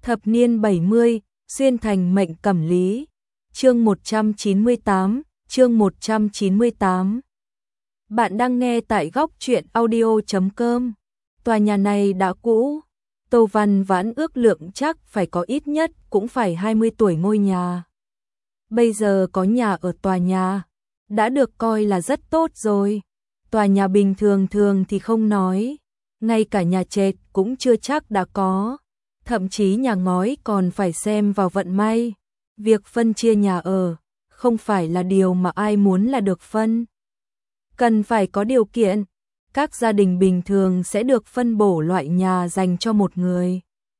Thập niên 70, xuyên thành mệnh cẩm lý. Chương 198, chương 198. Bạn đang nghe tại góc truyện audio.com. Tòa nhà này đã cũ. Tô Văn Vãn ước lượng chắc phải có ít nhất cũng phải 20 tuổi ngôi nhà. Bây giờ có nhà ở tòa nhà, đã được coi là rất tốt rồi. Tòa nhà bình thường thường thì không nói, ngay cả nhà trệt cũng chưa chắc đã có. Thậm chí nhà ngói còn phải xem vào vận may. Việc phân chia nhà ở không phải là điều mà ai muốn là được phân. Cần phải có điều kiện. Các gia đình bình thường sẽ được phân bổ loại nhà dành cho một người.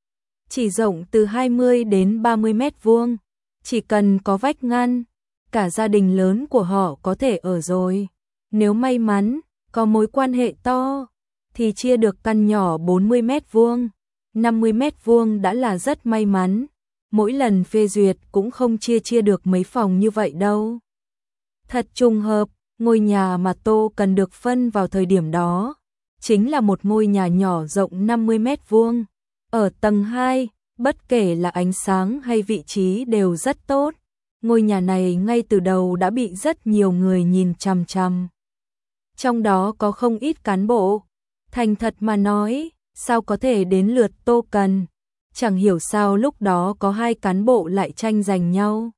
Chỉ rộng từ 20 đến 30 mét vuông. Chỉ cần có vách ngăn, cả gia đình lớn của họ có thể ở rồi. Nếu may mắn, có mối quan hệ to, thì chia được căn nhỏ 40 mét vuông. 50 mét vuông đã là rất may mắn. Mỗi lần phê duyệt cũng không chia được mấy phòng như vậy đâu. Thật trùng hợp, ngôi nhà mà Tô cần được phân vào thời điểm đó chính là một ngôi nhà nhỏ rộng 50 mét vuông. Ở tầng 2, bất kể là ánh sáng hay vị trí đều rất tốt. Ngôi nhà này ngay từ đầu đã bị rất nhiều người nhìn chằm chằm. Trong đó có không ít cán bộ. Thành thật mà nói, sao có thể đến lượt Tô Cần? Chẳng hiểu sao lúc đó có hai cán bộ lại tranh giành nhau.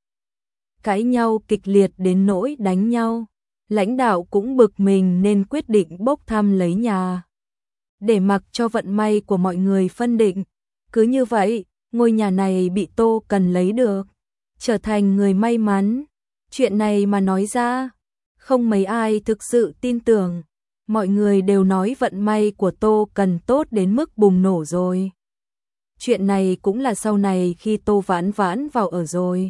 Cãi nhau kịch liệt đến nỗi đánh nhau. Lãnh đạo cũng bực mình nên quyết định bốc thăm lấy nhà. Để mặc cho vận may của mọi người phân định. Cứ như vậy, ngôi nhà này bị Tô Cần lấy được. Trở thành người may mắn. Chuyện này mà nói ra, không mấy ai thực sự tin tưởng. Mọi người đều nói vận may của Tô Cần tốt đến mức bùng nổ rồi. Chuyện này cũng là sau này khi Tô Vãn Vãn vào ở rồi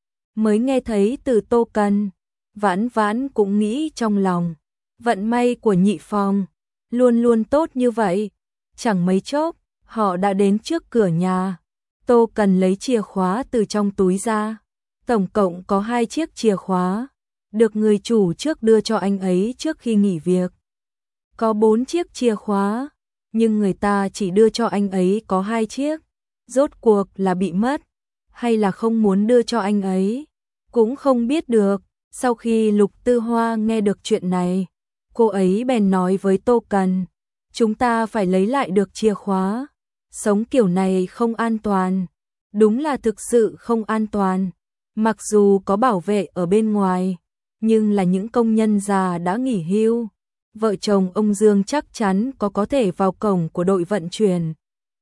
mới nghe thấy từ Tô Cần. Vãn Vãn cũng nghĩ trong lòng, vận may của nhị phòng luôn luôn tốt như vậy. Chẳng mấy chốc, họ đã đến trước cửa nhà. Tô Cần lấy chìa khóa từ trong túi ra. Tổng cộng có 2 chiếc chìa khóa, được người chủ trước đưa cho anh ấy trước khi nghỉ việc. Có 4 chiếc chìa khóa, nhưng người ta chỉ đưa cho anh ấy có 2 chiếc. Rốt cuộc là bị mất, hay là không muốn đưa cho anh ấy, cũng không biết được. Sau khi Lục Tư Hoa nghe được chuyện này, cô ấy bèn nói với Tô Cần, chúng ta phải lấy lại được chìa khóa. Sống kiểu này không an toàn, đúng là thực sự không an toàn. Mặc dù có bảo vệ ở bên ngoài, nhưng là những công nhân già đã nghỉ hưu. Vợ chồng ông Dương chắc chắn có thể vào cổng của đội vận chuyển.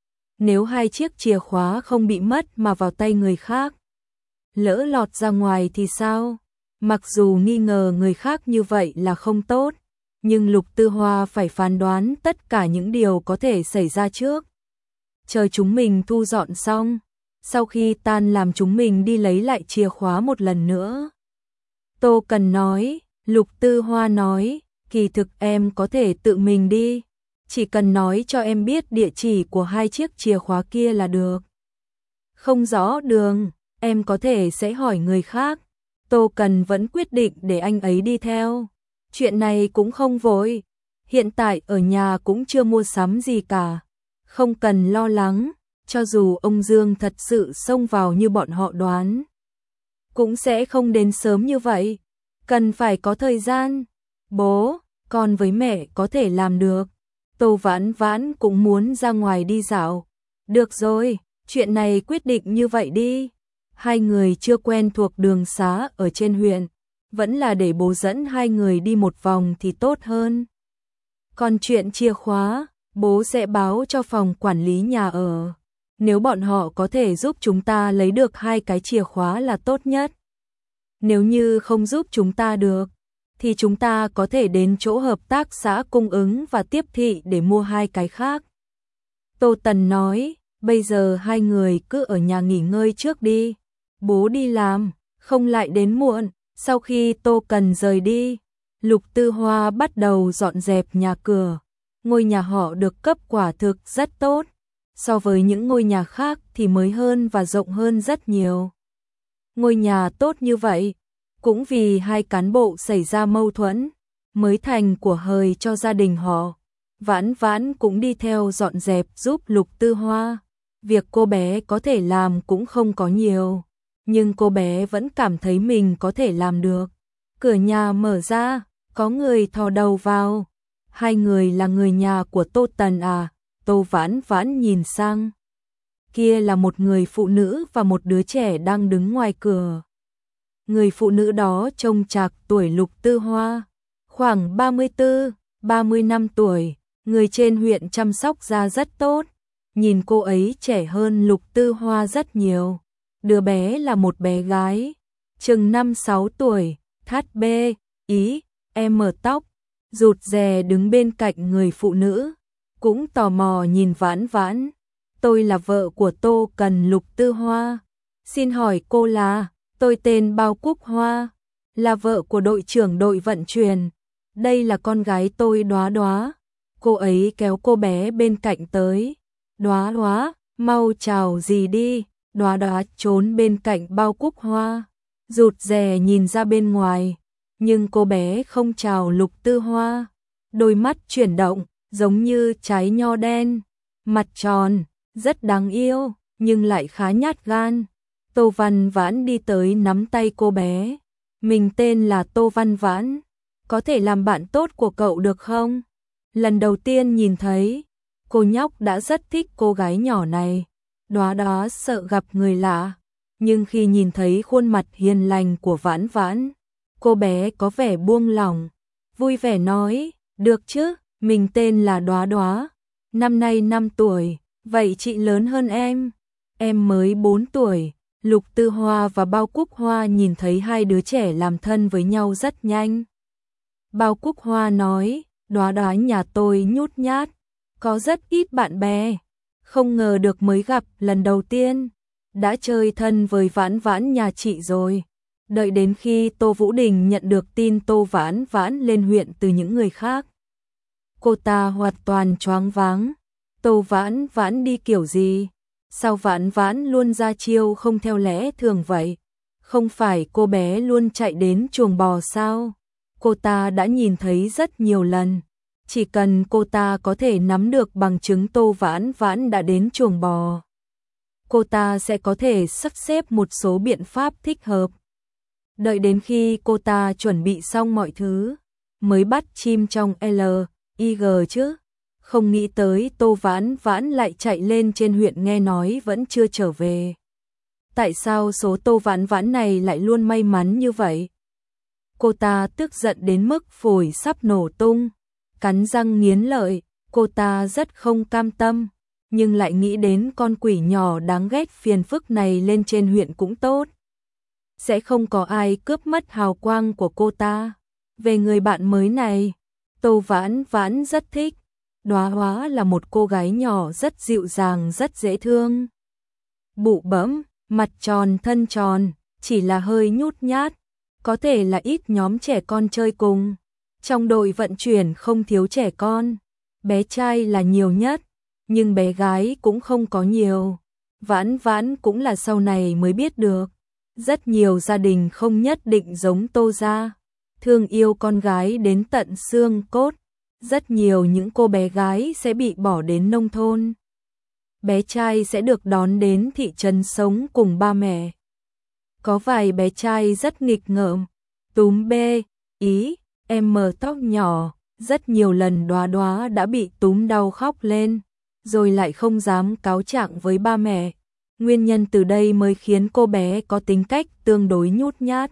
Nếu 2 chiếc chìa khóa không bị mất mà vào tay người khác, lỡ lọt ra ngoài thì sao? Mặc dù nghi ngờ người khác như vậy là không tốt, nhưng Lục Tư Hoa phải phán đoán tất cả những điều có thể xảy ra trước. Chờ chúng mình thu dọn xong, sau khi tan làm chúng mình đi lấy lại chìa khóa một lần nữa. Tô Cần nói. Lục Tư Hoa nói, kỳ thực em có thể tự mình đi, chỉ cần nói cho em biết địa chỉ của 2 chiếc chìa khóa kia là được. Không rõ đường, em có thể sẽ hỏi người khác. Tô Cần vẫn quyết định để anh ấy đi theo. Chuyện này cũng không vội, hiện tại ở nhà cũng chưa mua sắm gì cả. Không cần lo lắng, cho dù ông Dương thật sự xông vào như bọn họ đoán, cũng sẽ không đến sớm như vậy. Cần phải có thời gian. Bố, con với mẹ có thể làm được. Tô Vãn Vãn cũng muốn ra ngoài đi dạo. Được rồi, chuyện này quyết định như vậy đi. Hai người chưa quen thuộc đường xá ở trên huyện, vẫn là để bố dẫn hai người đi một vòng thì tốt hơn. Còn chuyện chìa khóa, bố sẽ báo cho phòng quản lý nhà ở. Nếu bọn họ có thể giúp chúng ta lấy được 2 cái chìa khóa là tốt nhất. Nếu như không giúp chúng ta được, thì chúng ta có thể đến chỗ hợp tác xã cung ứng và tiếp thị để mua 2 cái khác. Tô Tần nói, bây giờ hai người cứ ở nhà nghỉ ngơi trước đi. Bố đi làm, không lại đến muộn. Sau khi Tô Cần rời đi, Lục Tư Hoa bắt đầu dọn dẹp nhà cửa. Ngôi nhà họ được cấp quả thực rất tốt. So với những ngôi nhà khác thì mới hơn và rộng hơn rất nhiều. Ngôi nhà tốt như vậy, cũng vì 2 cán bộ xảy ra mâu thuẫn, mới thành của hời cho gia đình họ. Vãn Vãn cũng đi theo dọn dẹp giúp Lục Tư Hoa. Việc cô bé có thể làm cũng không có nhiều, nhưng cô bé vẫn cảm thấy mình có thể làm được. Cửa nhà mở ra, có người thò đầu vào. Hai người là người nhà của Tô Tần à? Tô Vãn Vãn nhìn sang. Kia là một người phụ nữ và một đứa trẻ đang đứng ngoài cửa. Người phụ nữ đó trông trạc tuổi Lục Tư Hoa, khoảng 34, 35 tuổi, người trên huyện chăm sóc da rất tốt. Nhìn cô ấy trẻ hơn Lục Tư Hoa rất nhiều. Đứa bé là một bé gái, chừng 5-6 tuổi, thắt bê, ý, em mở tóc, rụt rè đứng bên cạnh người phụ nữ, cũng tò mò nhìn Vãn Vãn. Tôi là vợ của Tô Cần Lục Tư Hoa. Xin hỏi cô là? Tôi tên Bao Cúc Hoa, là vợ của đội trưởng đội vận chuyển. Đây là con gái tôi Đóa Đóa. Cô ấy kéo cô bé bên cạnh tới. Đóa Đóa, mau chào dì đi. Đóa Đóa trốn bên cạnh Bao Cúc Hoa, rụt rè nhìn ra bên ngoài, nhưng cô bé không chào Lục Tư Hoa. Đôi mắt chuyển động, giống như trái nho đen, mặt tròn, rất đáng yêu, nhưng lại khá nhát gan. Tô Văn Vãn đi tới nắm tay cô bé. Mình tên là Tô Văn Vãn, có thể làm bạn tốt của cậu được không? Lần đầu tiên nhìn thấy, cô nhóc đã rất thích cô gái nhỏ này. Đóa Đóa sợ gặp người lạ, nhưng khi nhìn thấy khuôn mặt hiền lành của Vãn Vãn, cô bé có vẻ buông lỏng, vui vẻ nói, được chứ, mình tên là Đóa Đóa, năm nay 5 tuổi, vậy chị lớn hơn em mới 4 tuổi. Lục Tư Hoa và Bao Cúc Hoa nhìn thấy hai đứa trẻ làm thân với nhau rất nhanh. Bao Cúc Hoa nói, Đóa Đóa nhà tôi nhút nhát, có rất ít bạn bè, không ngờ được mới gặp lần đầu tiên, đã chơi thân với Vãn Vãn nhà chị rồi. Đợi đến khi Tô Vũ Đình nhận được tin Tô Vãn Vãn lên huyện từ những người khác, cô ta hoàn toàn choáng váng. Tô Vãn Vãn đi kiểu gì? Sao Vãn Vãn luôn ra chiêu không theo lẽ thường vậy? Không phải cô bé luôn chạy đến chuồng bò sao? Cô ta đã nhìn thấy rất nhiều lần. Chỉ cần cô ta có thể nắm được bằng chứng Tô Vãn Vãn đã đến chuồng bò, cô ta sẽ có thể sắp xếp một số biện pháp thích hợp. Đợi đến khi cô ta chuẩn bị xong mọi thứ, mới bắt chim trong LIG chứ. Không nghĩ tới Tô Vãn Vãn lại chạy lên trên huyện nghe nói vẫn chưa trở về. Tại sao số Tô Vãn Vãn này lại luôn may mắn như vậy? Cô ta tức giận đến mức phổi sắp nổ tung, cắn răng nghiến lợi, cô ta rất không cam tâm, nhưng lại nghĩ đến con quỷ nhỏ đáng ghét phiền phức này lên trên huyện cũng tốt. Sẽ không có ai cướp mất hào quang của cô ta. Về người bạn mới này, Tô Vãn Vãn rất thích. Đóa Đóa là một cô gái nhỏ rất dịu dàng, rất dễ thương. Bụ bẫm, mặt tròn thân tròn, chỉ là hơi nhút nhát, có thể là ít nhóm trẻ con chơi cùng. Trong đội vận chuyển không thiếu trẻ con, bé trai là nhiều nhất, nhưng bé gái cũng không có nhiều. Vãn Vãn cũng là sau này mới biết được, rất nhiều gia đình không nhất định giống Tô gia, thương yêu con gái đến tận xương cốt. Rất nhiều những cô bé gái sẽ bị bỏ đến nông thôn. Bé trai sẽ được đón đến thị trấn sống cùng ba mẹ. Có vài bé trai rất nghịch ngợm, túm bê, ý, em mờ tóc nhỏ, rất nhiều lần Đóa Đóa đã bị túm đau khóc lên, rồi lại không dám cáo trạng với ba mẹ. Nguyên nhân từ đây mới khiến cô bé có tính cách tương đối nhút nhát.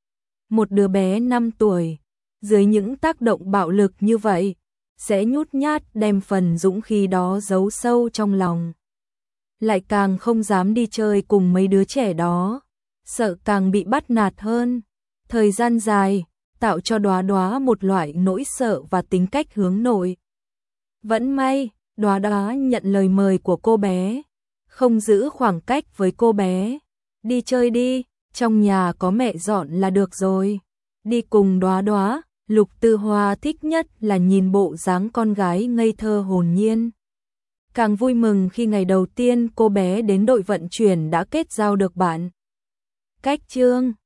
Một đứa bé 5 tuổi, dưới những tác động bạo lực như vậy, sẽ nhút nhát đem phần dũng khí đó giấu sâu trong lòng. Lại càng không dám đi chơi cùng mấy đứa trẻ đó, sợ càng bị bắt nạt hơn. Thời gian dài, tạo cho Đóa Đóa một loại nỗi sợ và tính cách hướng nội. Vẫn may, Đóa Đóa nhận lời mời của cô bé, không giữ khoảng cách với cô bé. Đi chơi đi, trong nhà có mẹ dọn là được rồi. Đi cùng Đóa Đóa. Lục Tư Hoa thích nhất là nhìn bộ dáng con gái ngây thơ hồn nhiên. Càng vui mừng khi ngày đầu tiên cô bé đến đội vận chuyển đã kết giao được bạn. Cách chương